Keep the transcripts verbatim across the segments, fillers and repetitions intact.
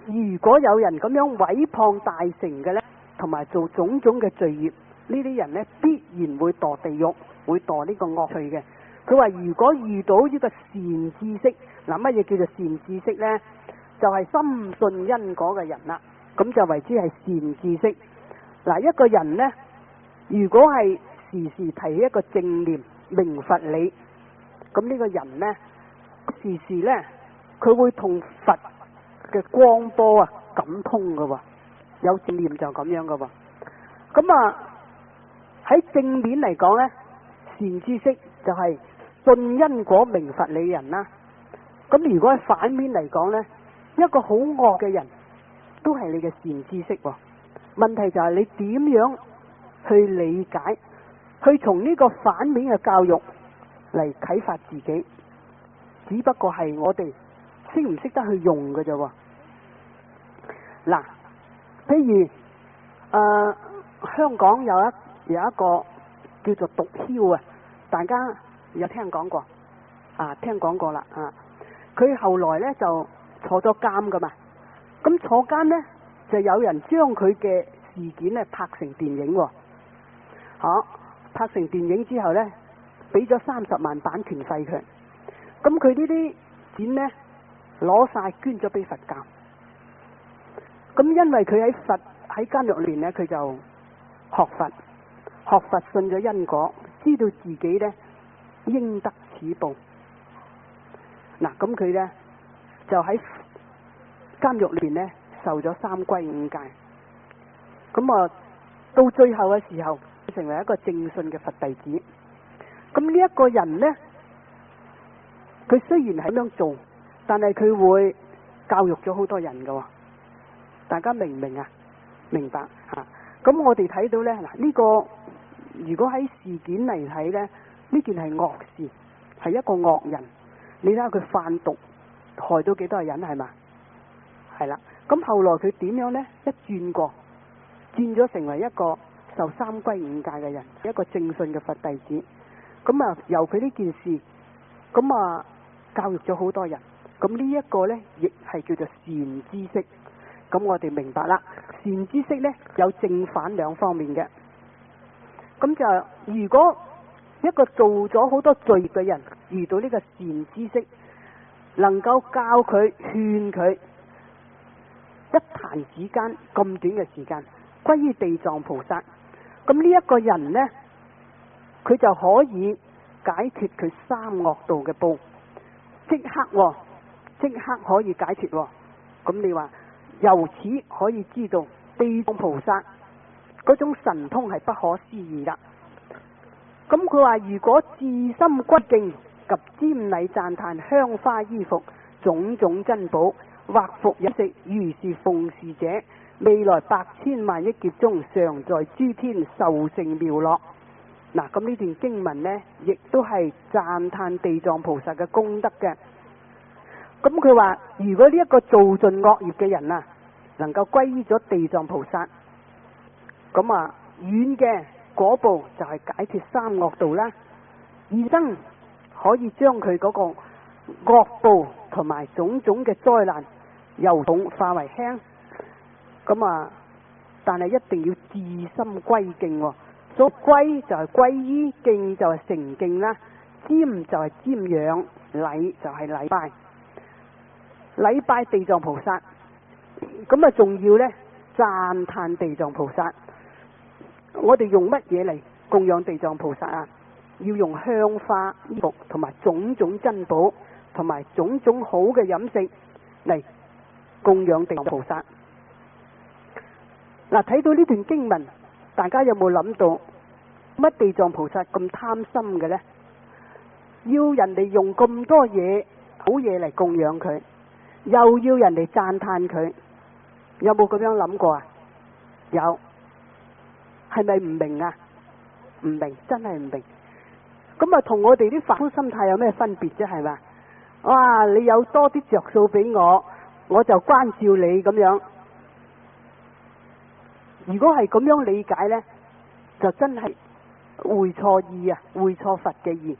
如果有人咁樣毀謗大乘嘅呢，同埋做種種嘅罪業，呢啲人呢必然會墮地獄，會墮呢個惡趣嘅。佢話如果遇到呢個善知識，嗱，乜嘢叫做善知識呢？就係、是、深信因果嘅人啦，咁就為之係善知識。嗱，一個人呢，如果係時時提起一個正念明佛理，咁呢個人呢，時時呢，佢會同佛嘅光波啊感通噶喎，有正念就咁樣噶喎。咁啊喺正面嚟講呢，善知識就係信因果明佛理人啦。咁如果喺反面嚟講呢，一個好惡嘅人都係你嘅善知識喎。問題就係你點樣去理解，去從呢個反面嘅教育嚟啟發自己，只不過係我哋識唔識得去用嘅啫。嗱，譬如誒、呃、香港有一有一個叫做毒梟啊，大家有聽講過啊？聽講過啦啊！佢後來呢就坐咗監噶嘛，咁坐監呢，就有人將佢嘅事件咧拍成電影，吓、啊、拍成電影之後呢，俾咗三十萬版權費佢，咁佢呢啲錢呢，攞晒捐咗俾佛教。咁因為佢喺佛喺監獄裏面呢，佢就學佛，學佛信咗因果，知道自己呢應得此報。嗱，咁佢呢，就喺監獄裏面呢，受咗三歸五戒。咁啊，到最後嘅時候，成為一個正信嘅佛弟子。咁呢一個人呢，佢雖然係咁樣做，但係佢會教育咗好多人噶。大家明唔明啊？明白吓。咁我哋睇到呢，嗱、這、呢個如果喺事件嚟睇呢，呢件係惡事，係一個惡人。你睇下佢販毒，害到幾多人係嘛？係啦。咁後來佢點樣呢？一轉過，轉咗成為一個受三歸五戒嘅人，一個正信嘅佛弟子。咁啊，由佢呢件事，咁啊教育咗好多人。咁呢一個呢，亦係叫做善知識。咁我哋明白啦，善知識呢，有正反兩方面嘅。咁就如果一個做咗好多罪嘅人遇到呢個善知識，能夠教佢勸佢，一彈指間咁短嘅時間歸於地藏菩薩，咁呢一個人呢，佢就可以解脫佢三惡道嘅報，即刻、哦、即刻可以解脫、哦。咁你話由此可以知道地藏菩薩嗰種神通係不可思議啦。咁佢話如果至心歸敬及瞻禮讚歎香花衣服種種珍寶或服飲食如是奉事者，未來百千萬億劫中常在諸天受勝妙樂。嗱，咁呢段經文呢，亦都係讚歎地藏菩薩嘅功德嘅。咁佢話如果呢一個做盡惡業嘅人啊，能夠歸依咗地藏菩薩，咁啊遠嘅果報就係解脫三惡道啦，二生可以將佢嗰個惡報同埋種種嘅災難由重化為輕。咁啊，但係一定要至心歸敬、哦，所以歸就係歸依，敬就係誠敬啦，瞻就係瞻仰，禮就係禮拜，禮拜地藏菩薩。咁啊，仲要呢讚歎地藏菩薩。我哋用乜嘢嚟供養地藏菩薩啊？要用香花衣服同埋種種珍寶同埋種種好嘅飲食嚟供養地藏菩薩。嗱，睇到呢段經文，大家有冇諗到乜地藏菩薩咁貪心嘅呢？要人哋用咁多嘢好嘢嚟供養佢，又要人哋讚歎佢，有冇咁樣諗過啊？有。係咪唔明啊？唔明，真係唔明。咁啊，同我哋啲凡夫心態有咩分別啫？係嘛？哇！你有多啲着數俾我，我就關照你咁樣。如果係咁樣理解呢，就真係會錯意啊，會錯佛嘅意。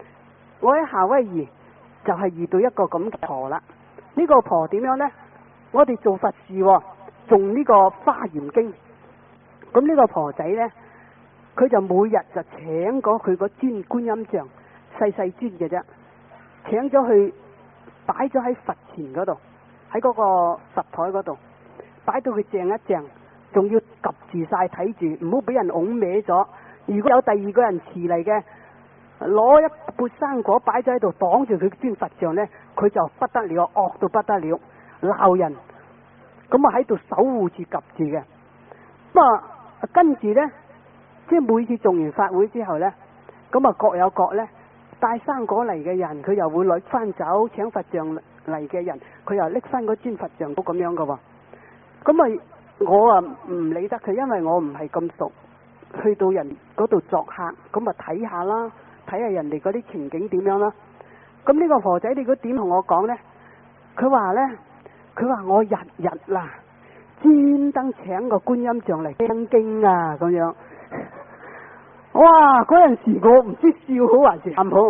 我喺夏威夷就係遇到一個咁嘅婆啦。呢個婆點樣呢？ 我哋做佛事喎，誦呢個華嚴經。咁呢個婆仔呢，佢就每日就請過佢個尊觀音像，細細尊嘅啫，請咗去擺咗喺佛前嗰度，喺嗰個佛台嗰度，擺到佢正一正，仲要及住晒睇住，唔好俾人拱歪咗。如果有第二個人遲嚟嘅，攞一缽生果擺咗喺度擋住佢尊佛像呢，佢就不得了，惡到不得了，鬧人。咁啊喺度守護住及住嘅。咁啊跟住呢，即係每次做完法會之後呢，咁啊各有各呢，帶生果嚟嘅人佢又會攞翻走，請佛像嚟嘅人佢又拎翻嗰尊佛像都咁樣嘅喎。咁啊我啊唔理得佢，因為我唔係咁熟，去到人嗰度作客，咁啊睇下啦，睇下人哋嗰啲情景點樣啦。咁呢個婆仔你估點同我講呢？佢話呢，佢話我日日啦專登請個觀音像嚟聽經啊咁樣。哇！嗰陣時我唔知笑好還是喊好。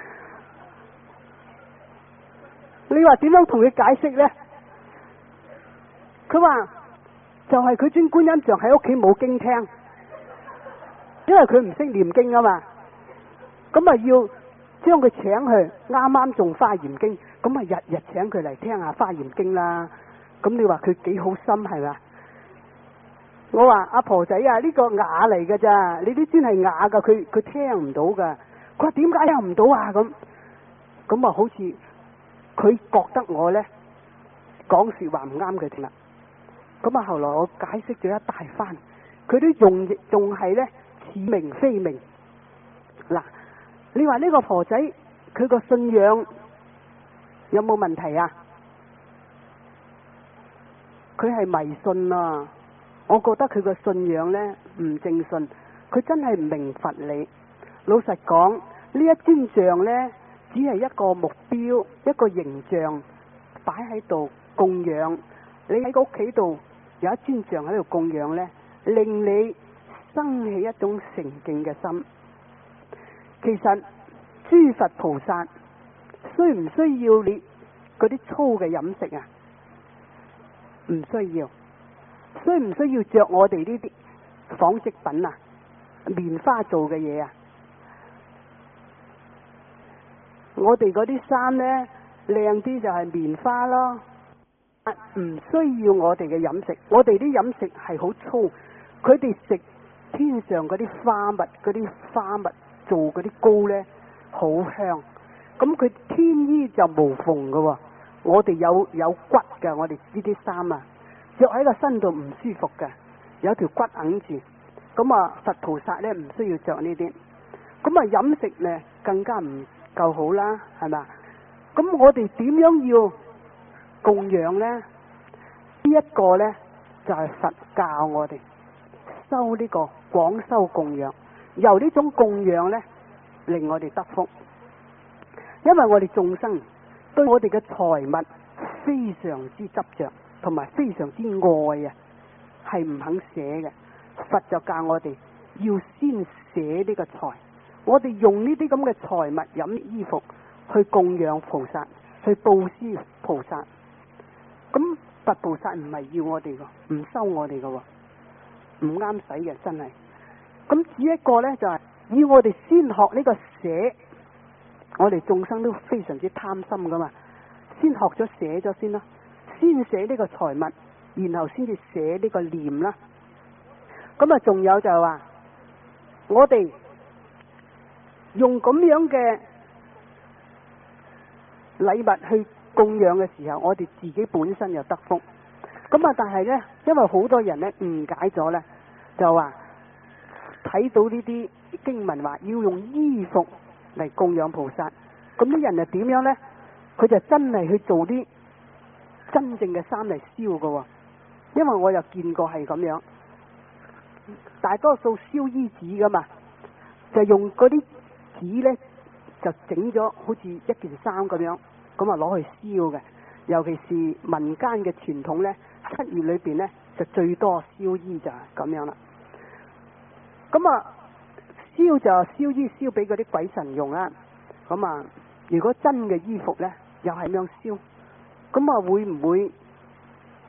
你話點樣同佢解釋呢？佢話就係佢尊觀音像喺屋企冇經聽，因為佢唔識念經啊嘛。咁啊要將佢請去啱啱誦華嚴經，咁啊日日請佢嚟聽下華嚴經啦。咁你話佢幾好心係嘛？我話阿婆仔啊，呢個啞嚟㗎咋，你啲尊係啞噶，佢佢聽唔到噶。佢話點解聽唔到啊？咁咁啊，好似佢覺得我呢講說話唔啱佢聽啦。咁啊，後來我解釋咗一大番，佢都用仲係呢似明非明。嗱，你話呢個婆仔佢個信仰有冇問題啊？佢係迷信啊！我覺得佢個信仰呢唔正信，佢真係唔明佛理。老實講，呢一尊像呢，只係一個目標，一個形象擺喺度供養。你喺個屋企度有一尊像喺度供養呢，令你生起一種誠敬嘅心。其實諸佛菩薩需唔需要你嗰啲粗嘅飲食啊？唔需要。需唔需要着我哋呢啲紡織品啊？棉花做嘅嘢啊？我哋嗰啲衫呢，靚啲就係棉花咯。唔需要我哋嘅飲食，我哋啲飲食係好粗。佢哋食天上嗰啲花蜜，嗰啲花蜜做嗰啲糕呢，好香。咁佢天衣就無縫噶喎，我哋有有骨噶，我哋呢啲衫啊。着喺個身度唔舒服嘅，有條骨揞住。咁啊，佛菩薩咧唔需要着呢啲。咁啊，飲食咧更加唔夠好啦，係嘛？咁我哋點樣要供養呢？呢、這、一個呢，就係、是、佛教我哋修呢個廣修供養，由呢種供養呢，令我哋得福。因為我哋眾生對我哋嘅財物非常之執着。同埋非常之愛啊，係唔肯捨嘅。佛就教我哋要先捨呢個財，我哋用呢啲咁嘅財物、飲衣服去供養菩薩，去布施菩薩。咁佛菩薩唔係要我哋嘅，唔收我哋嘅，唔啱使嘅，真係。咁只一個呢，就係、是、要我哋先學呢個捨，我哋眾生都非常之貪心噶嘛，先學咗捨咗先啦。先捨呢個財物，然後先至捨呢個念啦。咁啊，仲有就係話，我哋用咁樣嘅禮物去供養嘅時候，我哋自己本身又得福。咁啊，但係呢，因為好多人呢誤解咗呢，就話睇到呢啲經文話要用衣服嚟供養菩薩，咁啲人係點樣呢？佢就真係去做啲真正嘅衫嚟燒㗎喎，因為我又見過係咁樣，大多數燒衣紙噶嘛，就用嗰啲紙呢，就整咗好似一件衫咁樣，咁啊攞去燒嘅。尤其是民間嘅傳統呢，七月裏邊呢，就最多燒衣就係咁樣啦。咁啊燒就燒衣燒俾嗰啲鬼神用啦。咁啊如果真嘅衣服呢，又係咁樣燒。咁啊，會唔會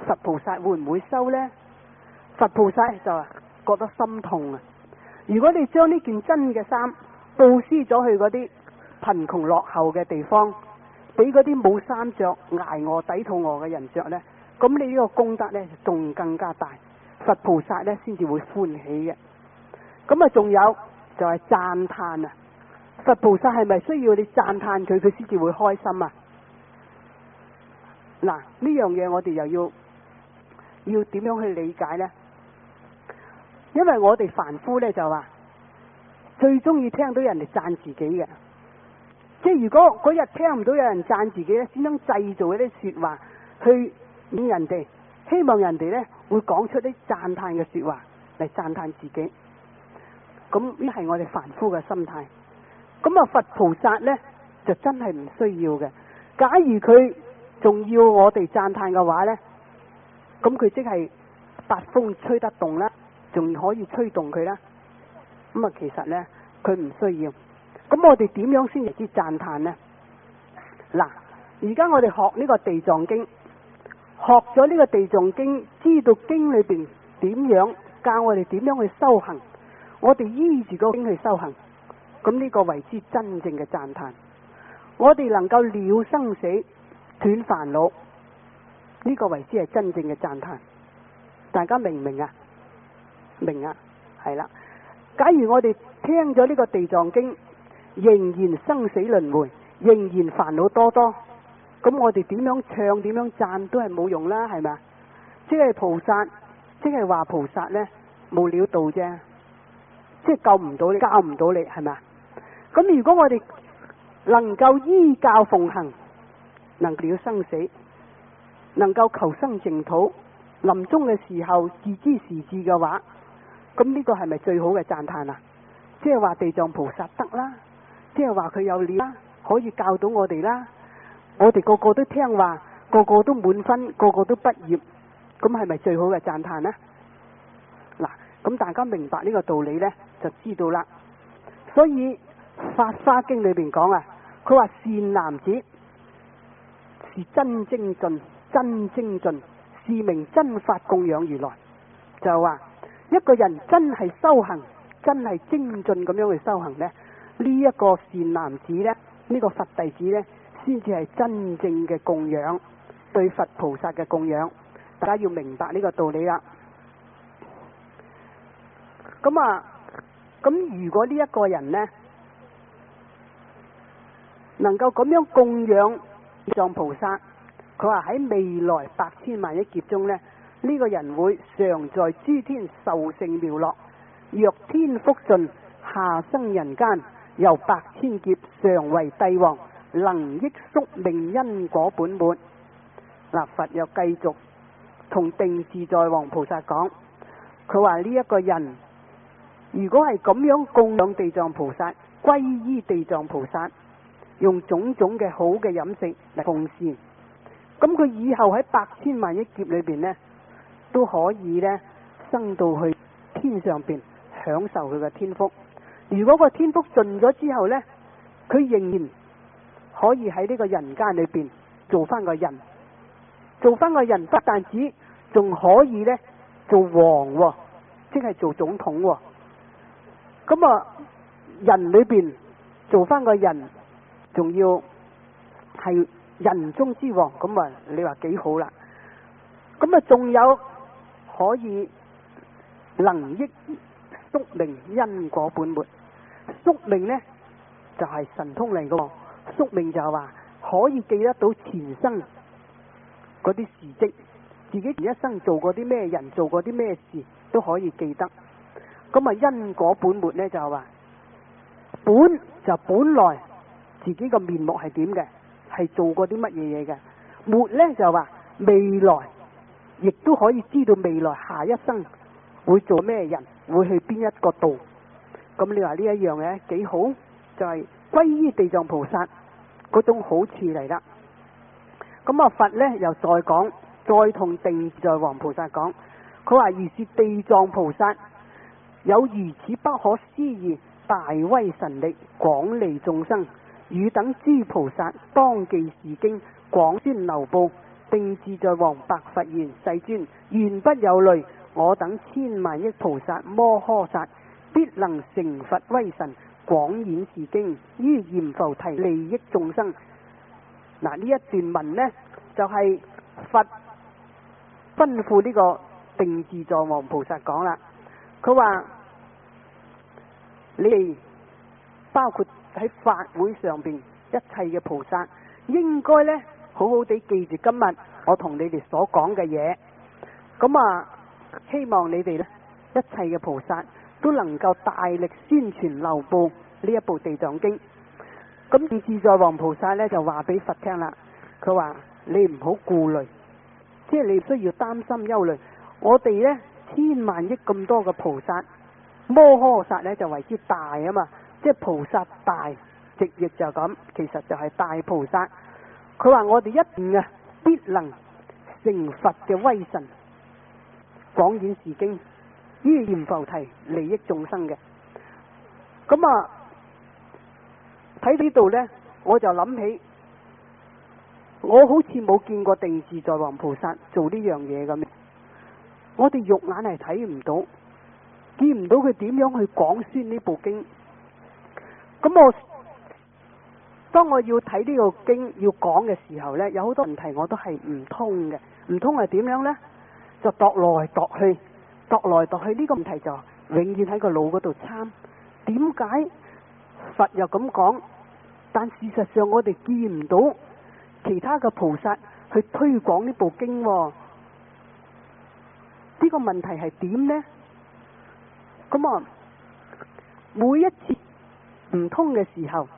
佛菩薩會唔會收呢？佛菩薩就覺得心痛啊！如果你將呢件真嘅衫布施咗去嗰啲貧窮落後嘅地方，俾嗰啲冇衫着、挨餓抵肚餓嘅人着呢，咁你呢個功德呢仲更加大，佛菩薩呢先至會歡喜嘅。咁啊，仲有就係讚歎啊！佛菩薩係咪需要你讚歎佢，佢先至會開心啊？嗱，呢樣嘢我哋又要要點樣去理解呢？因為我哋凡夫呢，就話最中意聽到人哋讚自己嘅，即係如果嗰日聽唔到有人讚自己咧，先想製造一啲說話去引人哋，希望人哋呢會講出啲讚歎嘅說話嚟讚歎自己。咁呢係我哋凡夫嘅心態。咁啊，佛菩薩呢，就真係唔需要嘅。假如佢仲要我哋讚歎嘅話呢，咁佢即係八風吹得動啦，仲可以吹動佢啦。咁啊，其實呢，佢唔需要。咁我哋點樣先至知讚歎呢？嗱，而家我哋學呢個地藏經，學咗呢個地藏經，知道經裏邊點樣教我哋點樣去修行，我哋依住個經去修行，咁呢個為之真正嘅讚歎。我哋能夠了生死、斷煩惱，呢個為之係真正嘅讚歎。大家明唔明啊？明啊，係啦。假如我哋聽咗呢個地藏經，仍然生死輪迴，仍然煩惱多多，咁我哋點樣唱、點樣讚都係冇用啦，係咪？即係菩薩，即係話菩薩呢冇料到啫，即係救唔到你，教唔到你，係咪？咁如果我哋能夠依教奉行，能了生死，能夠求生淨土，臨終嘅時候自知時至嘅話，咁呢個係咪最好嘅讚歎啊？即係話地藏菩薩得啦，即係話佢有料啦，可以教到我哋啦，我哋個個都聽話，個個都滿分，個個都畢業，咁係咪最好嘅讚歎呢？嗱，咁大家明白呢個道理呢，就知道啦。所以《法華經》裏邊講啊，佢話善男子是真精進，真精進是名真法供養如來。就話一個人真係修行，真係精進咁樣去修行呢，呢一個善男子呢，呢個佛弟子呢，先至係真正嘅供養，對佛菩薩嘅供養。大家要明白呢個道理啦。咁啊，咁如果呢一個人呢，能夠咁樣供養地藏菩薩，佢話喺未來百千萬億劫中呢，呢個人會常在諸天受勝妙樂，若天福盡，下生人間，由百千劫常為帝王，能益宿命因果本滿。嗱，佛又繼續同定自在王菩薩講，佢話呢一個人如果係咁樣供養地藏菩薩，皈依地藏菩薩，用種種嘅好嘅飲食嚟奉侍，咁佢以後喺百千萬億劫裏邊呢，都可以呢升到去天上邊享受佢嘅天福。如果個天福盡咗之後呢，佢仍然可以喺呢個人間裏邊做翻個人，做翻個人不但止，仲可以呢做王，哦，即係做總統，哦。咁啊，人裏邊做翻個人，仲要係人中之王，咁啊，你話幾好啦？咁啊，仲有可以能益宿命因果本末。宿命呢就係、是、神通嚟嘅，宿命就係話可以記得到前生嗰啲事跡，自己前一生做過啲咩人，做過啲咩事都可以記得。咁啊，因果本末呢就係話本就本來自己個面目係點嘅，係做過啲乜嘢嘢嘅。末呢就係話未來，亦都可以知道未來下一生會做咩人，會去邊一個度。咁你話呢一樣嘢幾好，就係皈依地藏菩薩嗰種好處嚟啦。咁啊，佛呢又再講，再同定自在王菩薩講，佢話如是地藏菩薩有如此不可思議大威神力，廣利眾生，汝等諸菩薩當記是經，廣宣流布， 定自在王白佛言：世尊，原不有慮，我等千萬億菩薩摩訶薩必能成佛威神，廣演是經，於閻浮提利益眾生。嗱，呢一段文呢，就係、是、佛吩咐呢個定自在王菩薩講啦。佢話你哋包括喺法會上邊一切嘅菩薩，應該呢好好地記住今日我同你哋所講嘅嘢。咁啊，希望你哋呢一切嘅菩薩都能夠大力宣傳流布呢一部地藏經。咁定自在王菩薩呢就話俾佛聽啦，佢話你唔好顧慮，即係你唔需要擔心憂慮。我哋呢千萬億咁多嘅菩薩，摩訶薩呢就為之大啊嘛，即係菩薩大，直譯就咁，其實就係大菩薩。佢話我哋一定啊必能成佛嘅威神，廣演是經，於閻浮提利益眾生嘅。咁啊睇呢度呢，我就諗起我好似冇見過定自在王菩薩做呢樣嘢咁。我哋肉眼係睇唔到，見唔到佢點樣去講宣呢部經。咁我當我要睇呢個經要講嘅時候呢，有好多問題我都係唔通嘅。唔通係點樣呢？就度來度去，度來度去呢個問題就永遠喺個腦嗰度參。點解佛又咁講？但事實上我哋見唔到其他嘅菩薩去推廣呢部經喎。呢個問題係點呢？咁啊，每一次唔通嘅時候，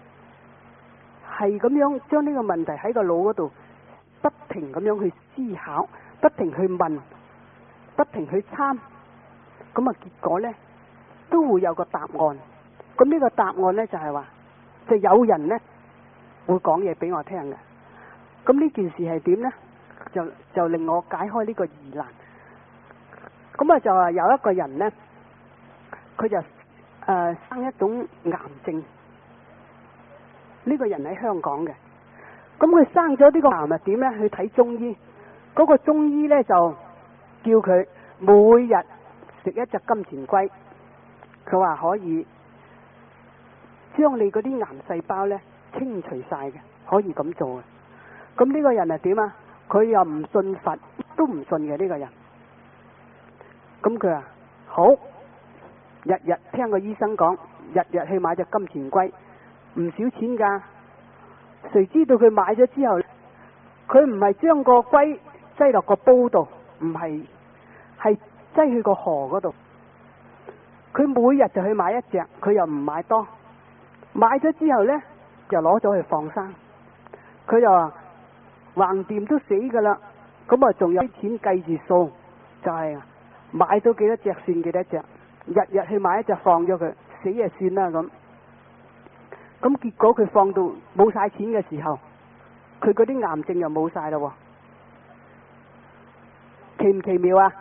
係咁樣將呢個問題喺個腦嗰度不停咁樣去思考，不停去問，不停去參，咁啊結果呢都會有個答案。咁呢個答案呢，就係話，就有人呢會講嘢俾我聽嘅。咁呢件事係點呢？就就令我解開呢個疑難。咁啊就話有一個人呢，佢就誒、呃、生一種癌症。呢、這個人喺香港嘅，咁佢生咗呢個癌係點呢？去睇中醫，嗰、那個中醫呢，就叫佢每日食一隻金錢龜，佢話可以將你嗰啲癌細胞呢清除晒嘅，可以咁做嘅。咁呢個人係點啊？佢又唔信佛，都唔信嘅呢個人。咁佢話好，日日聽個醫生講，日日去買隻金錢龜，唔少錢噶。誰知道佢買咗之後，佢唔係將個龜擠落個煲度，唔係，係擠去個河嗰度。佢每日就去買一隻，佢又唔買多。買咗之後呢，就攞咗去放生。佢就話橫掂都死噶啦，咁啊仲有啲錢計住數，就係、是。買到幾多隻算幾多隻，日日去買一隻放咗佢，死就算啦咁。咁結果佢放到冇晒錢嘅時候，佢嗰啲癌症又冇晒啦，奇唔奇妙啊？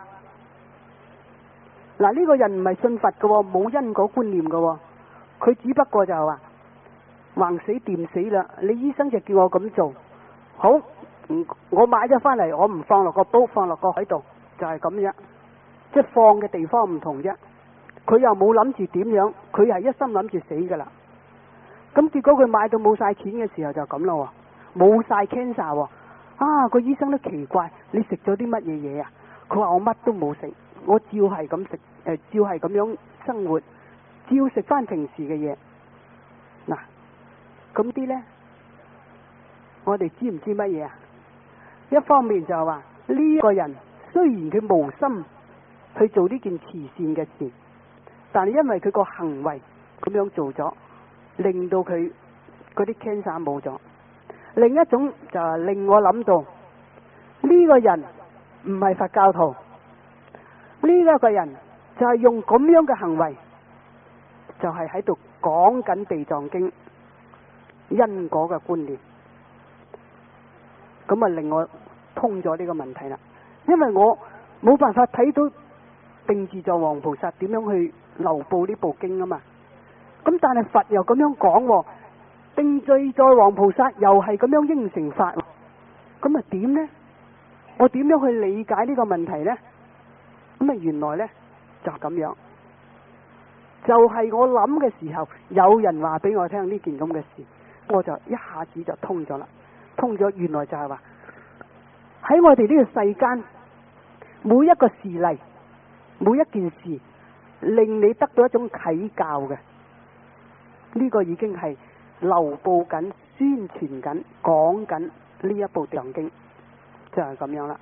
嗱，呢個人唔係信佛嘅，冇因果觀念嘅，佢只不過就係話橫死掂死啦。你醫生就叫我咁做，好，我買咗翻嚟，我唔放落個煲，放落個海度，就係咁樣。即係放嘅地方唔同啫，佢又冇諗住點樣，佢係一心諗住死噶啦。咁結果佢買到冇晒錢嘅時候就咁咯，冇晒 cancer。啊，個醫生都奇怪，你食咗啲乜嘢嘢啊？佢話我乜都冇食，我照係咁食，誒，照係咁樣生活，照食翻平時嘅嘢。嗱，咁啲呢，我哋知唔知乜嘢啊？一方面就係話呢個人雖然佢無心去做呢件慈善嘅事，但係因為佢個行為咁樣做咗，令到佢嗰啲 cancer 冇咗。另一種就係令我諗到呢個人唔係佛教徒，呢一個人就係用咁樣嘅行為，就係喺度講緊地藏經因果嘅觀念，咁啊令我通咗呢個問題啦。因為我冇辦法睇到定自在王菩薩點樣去流布呢部經啊嘛，咁但係佛又咁樣講，定自在王菩薩又係咁樣應承法，咁啊點呢？ 我點樣去理解呢個問題呢？咁啊，原來呢，就係咁樣，就係我諗嘅時候，有人話俾我聽呢件咁嘅事，我就一下子就通咗啦。通咗，原來就係話喺我哋呢個世間，每一個事例，每一件事，令你得到一種啟教嘅，呢個已經係流布緊、宣傳緊、講緊呢一部《地藏經》，就係咁樣啦。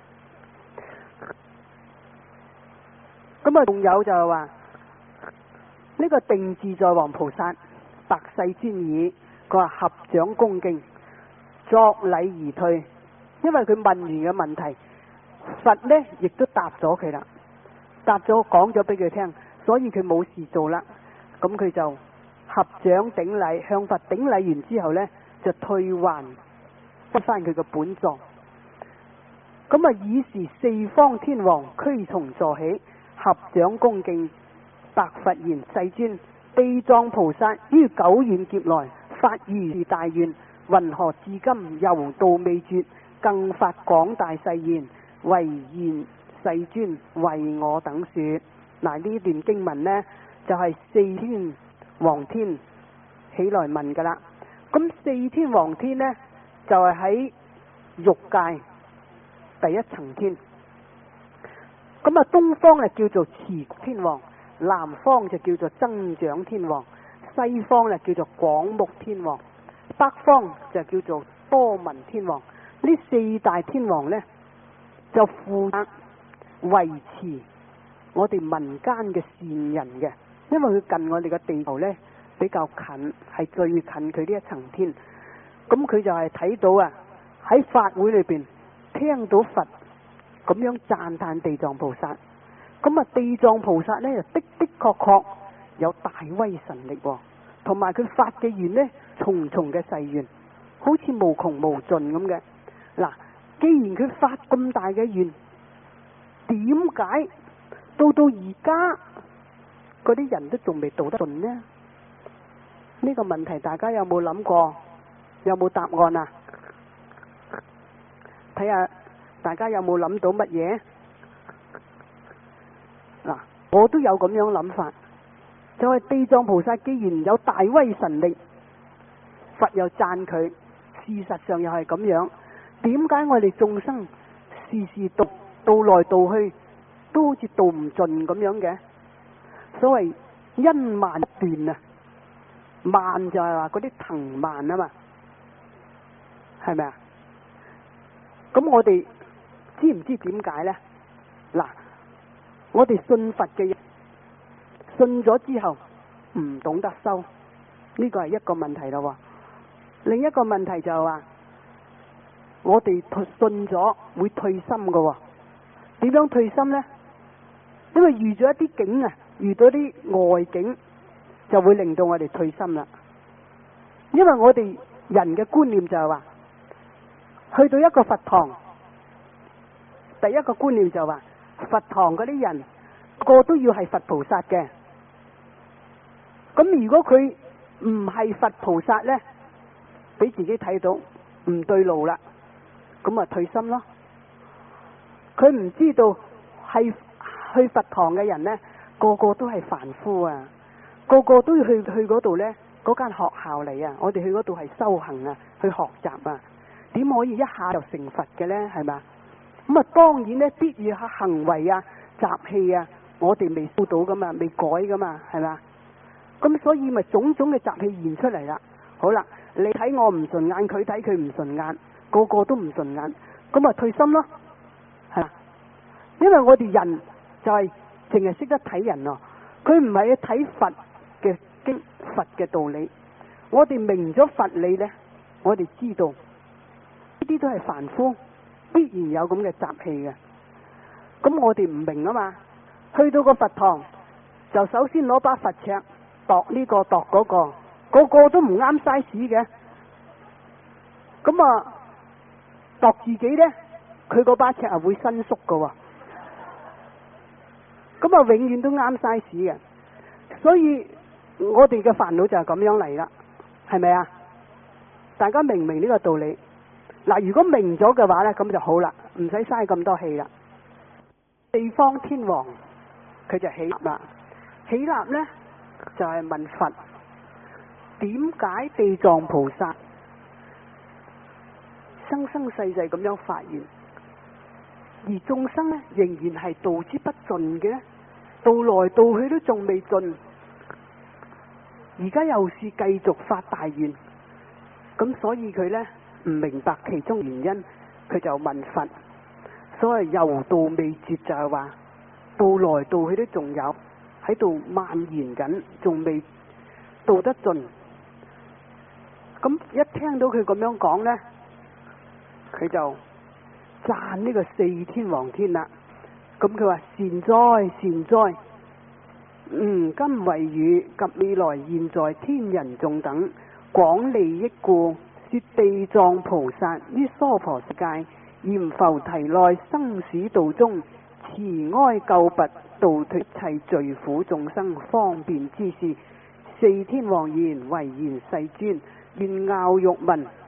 咁啊，仲有就係話呢個定自在王菩薩白世尊耳，佢話合掌恭敬，作禮而退，因為佢問完嘅問題，佛呢亦都答咗佢啦，答咗講咗俾佢聽，所以佢冇事做啦。咁佢就合掌頂禮，向佛頂禮完之後呢，就退還得翻佢個本座。咁啊，以是四方天王俱從座起，合掌恭敬，白佛言：世尊，地藏菩薩於久遠劫來發如是大願，云何至今猶道未絕，更發廣大誓言，唯願世尊為我等說。嗱，呢段經文呢，就係、是、四天王天起來問噶啦。咁四天王天呢，就係、是、喺欲界第一層天。咁啊，東方啊叫做持天王，南方就叫做增長天王，西方咧叫做廣目天王，北方就叫做多聞天王。呢四大天王呢，就負責維持我哋民間嘅善人嘅，因為佢近我哋嘅地球呢，比較近，係最近佢呢一層天。咁佢就係睇到啊，喺法會裏邊聽到佛咁樣讚歎地藏菩薩，咁啊地藏菩薩呢，就的的確確有大威神力，同埋佢發嘅願呢，重重嘅誓願，好似無窮無盡咁嘅。嗱，既然佢發咁大嘅願，點解到到而家嗰啲人都仲未度得盡呢？呢個問題大家有冇諗過？有冇答案啊？睇下大家有冇諗到乜嘢？嗱，我都有咁樣諗法，就係地藏菩薩既然有大威神力，佛又讚佢，事實上又係咁樣，點解我哋眾生時時度度來度去都好似度唔盡咁樣嘅？所謂因蔓斷啊，蔓就係話嗰啲藤蔓啊嘛，係咪啊？咁我哋知唔知點解呢？嗱，我哋信佛嘅人信咗之後唔懂得收，呢個係一個問題咯。另一個問題就係話，我哋信咗會退心㗎。點樣退心呢？因為遇咗一啲境啊，遇到啲外境，就會令到我哋退心啦。因為我哋人嘅觀念就係話，去到一個佛堂，第一個觀念就話佛堂嗰啲人個都要係佛菩薩嘅。咁如果佢唔係佛菩薩呢，俾自己睇到唔對路啦，咁啊退心咯。佢唔知道係去佛堂嘅人呢，個個都係凡夫啊，個個都要去去嗰度呢，嗰間學校嚟啊，我哋去嗰度係修行啊，去學習啊，點可以一下就成佛嘅呢？係咪？咁啊，當然呢，必要下行為啊、習氣啊，我哋未修到噶嘛，未改噶嘛，係咪？咁所以咪種種嘅習氣現出嚟啦。好啦，你睇我唔順眼，佢睇佢唔順眼，個個都唔順眼，咁啊退心咯，係嘛？因為我哋人就係淨係識得睇人咯，佢唔係去睇佛嘅經、佛嘅道理。我哋明咗佛理呢，我哋知道呢啲都係凡夫，必然有咁嘅習氣嘅。咁我哋唔明啊嘛，去到個佛堂就首先攞把佛尺度呢個度嗰個，個個都唔啱 size 嘅。咁啊度自己呢，佢嗰把尺係會伸縮噶，咁啊永遠都啱 size 嘅。所以我哋嘅煩惱就係咁樣嚟啦，係咪啊？大家明唔明呢個道理？嗱，如果明咗嘅話呢，咁就好啦。 唔使嘥咁多氣啦。地方天王佢就起立啦，起立呢，就係、是、問佛點解地藏菩薩生生世世咁樣發現，而眾生呢仍然係度之不盡嘅，度來度去都仲未盡，而家又是繼續發大願，咁所以佢呢唔明白其中原因，佢就問佛。所謂猶度未絕就係話，度來度去都仲有喺度蔓延緊，仲未度得盡。咁一聽到佢咁樣講呢，佢就讚呢個四天王天啦。咁佢話善哉善哉，嗯，今為汝及未來現在天人眾等廣利益故，說地藏菩薩於娑婆世界閻浮提內生死道中慈哀救拔度脱一切罪苦眾生方便之事。四天王言：唯然世尊，願樂欲聞。呢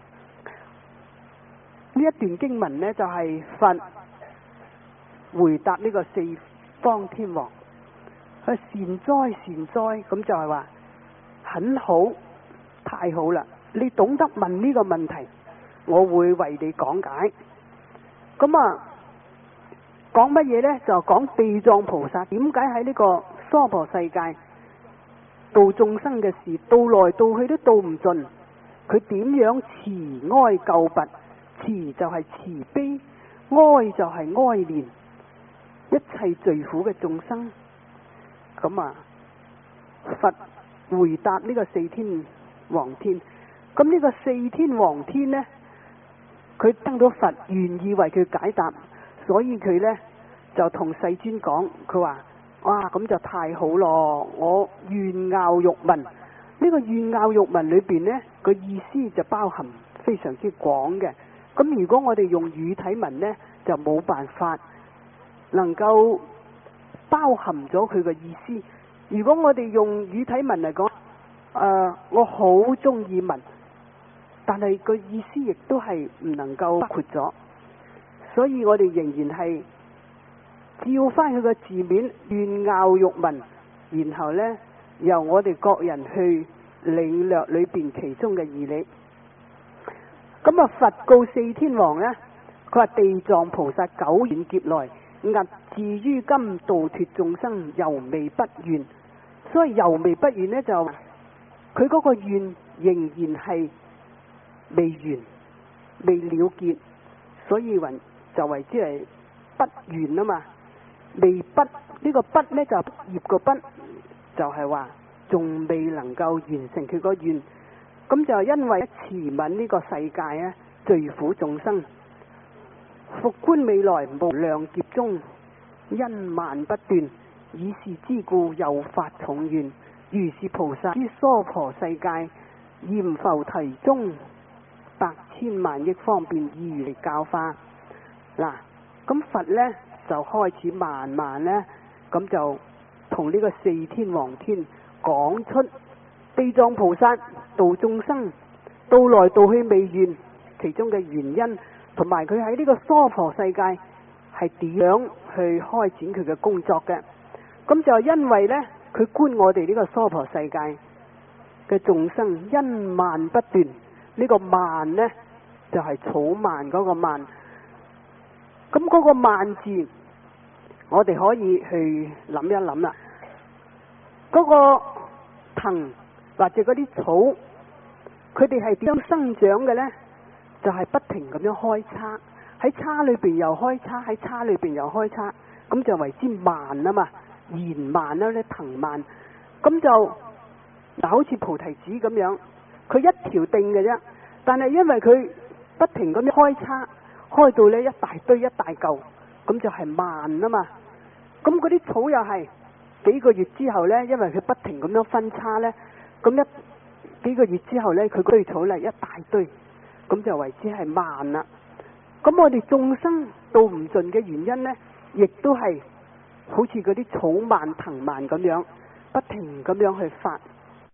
一段經文呢，就係、是、佛回答呢個四方天王，佢善哉善哉，咁就係話很好，太好啦！你懂得問呢個問題，我會為你講解。咁啊，講乜嘢呢？就講地藏菩薩點解喺呢個娑婆世界度眾生嘅事，到來到去都度唔盡。佢點樣慈哀救拔？慈就係慈悲，哀就係哀憐一切罪苦嘅眾生。咁啊，佛回答呢個四天王天。咁呢個四天王天呢，佢聽到佛願意為佢解答，所以佢呢就同世尊講，佢話：哇，咁就太好咯！我願樂欲聞。呢個願樂欲聞裏邊呢，個意思就包含非常之廣嘅。咁如果我哋用語體文呢，就冇辦法能夠包含咗佢嘅意思。如果我哋用語體文嚟講，誒、呃，我好中意聞。但係個意思亦都係唔能夠包括咗，所以我哋仍然係照翻佢個字面，願樂欲聞，然後呢，由我哋各人去領略裏邊其中嘅義理。咁啊，佛告四天王呢，佢話地藏菩薩久遠劫來，屹至於今度脱眾生，猶未不願。所以猶未不願呢，就佢嗰個願仍然係未完未了結，所以云就為之係不完啊嘛。未畢呢、這個畢呢，就畢業個畢，就係話仲未能夠完成佢個願。咁就因為慈憫呢個世界啊，罪苦眾生，復觀未來無量劫中，因慢不斷，以是之故又發重願，如是菩薩於娑婆世界閻浮提中百千萬億方便意如嚟教化。嗱，咁佛呢就開始慢慢呢，咁就同呢個四天王天講出地藏菩薩度眾生到來到去未完其中嘅原因，同埋佢喺呢個娑婆世界係點樣去開展佢嘅工作嘅。咁就因為呢，佢觀我哋呢個娑婆世界嘅眾生因慢不斷。呢個慢呢，就係、是、草蔓嗰個蔓，咁嗰個蔓字，我哋可以去諗一諗啦。嗰、那個藤或者嗰啲草，佢哋係點樣生長嘅呢？就係、是、不停咁樣開叉，喺叉裏邊又開叉，喺叉裏邊又開叉，咁就為之蔓啊嘛，延蔓啦，啲藤蔓，咁就嗱，好似菩提子咁樣。佢一條定嘅啫，但係因為佢不停咁樣開叉，開到呢一大堆一大嚿，咁就係蔓啊嘛。咁嗰啲草又係幾個月之後呢，因為佢不停咁樣分叉呢，咁一幾個月之後呢，佢嗰堆草嚟一大堆，咁就為之係蔓啦。咁我哋眾生度唔盡嘅原因呢，亦都係好似嗰啲草蔓藤蔓咁樣，不停咁樣去發。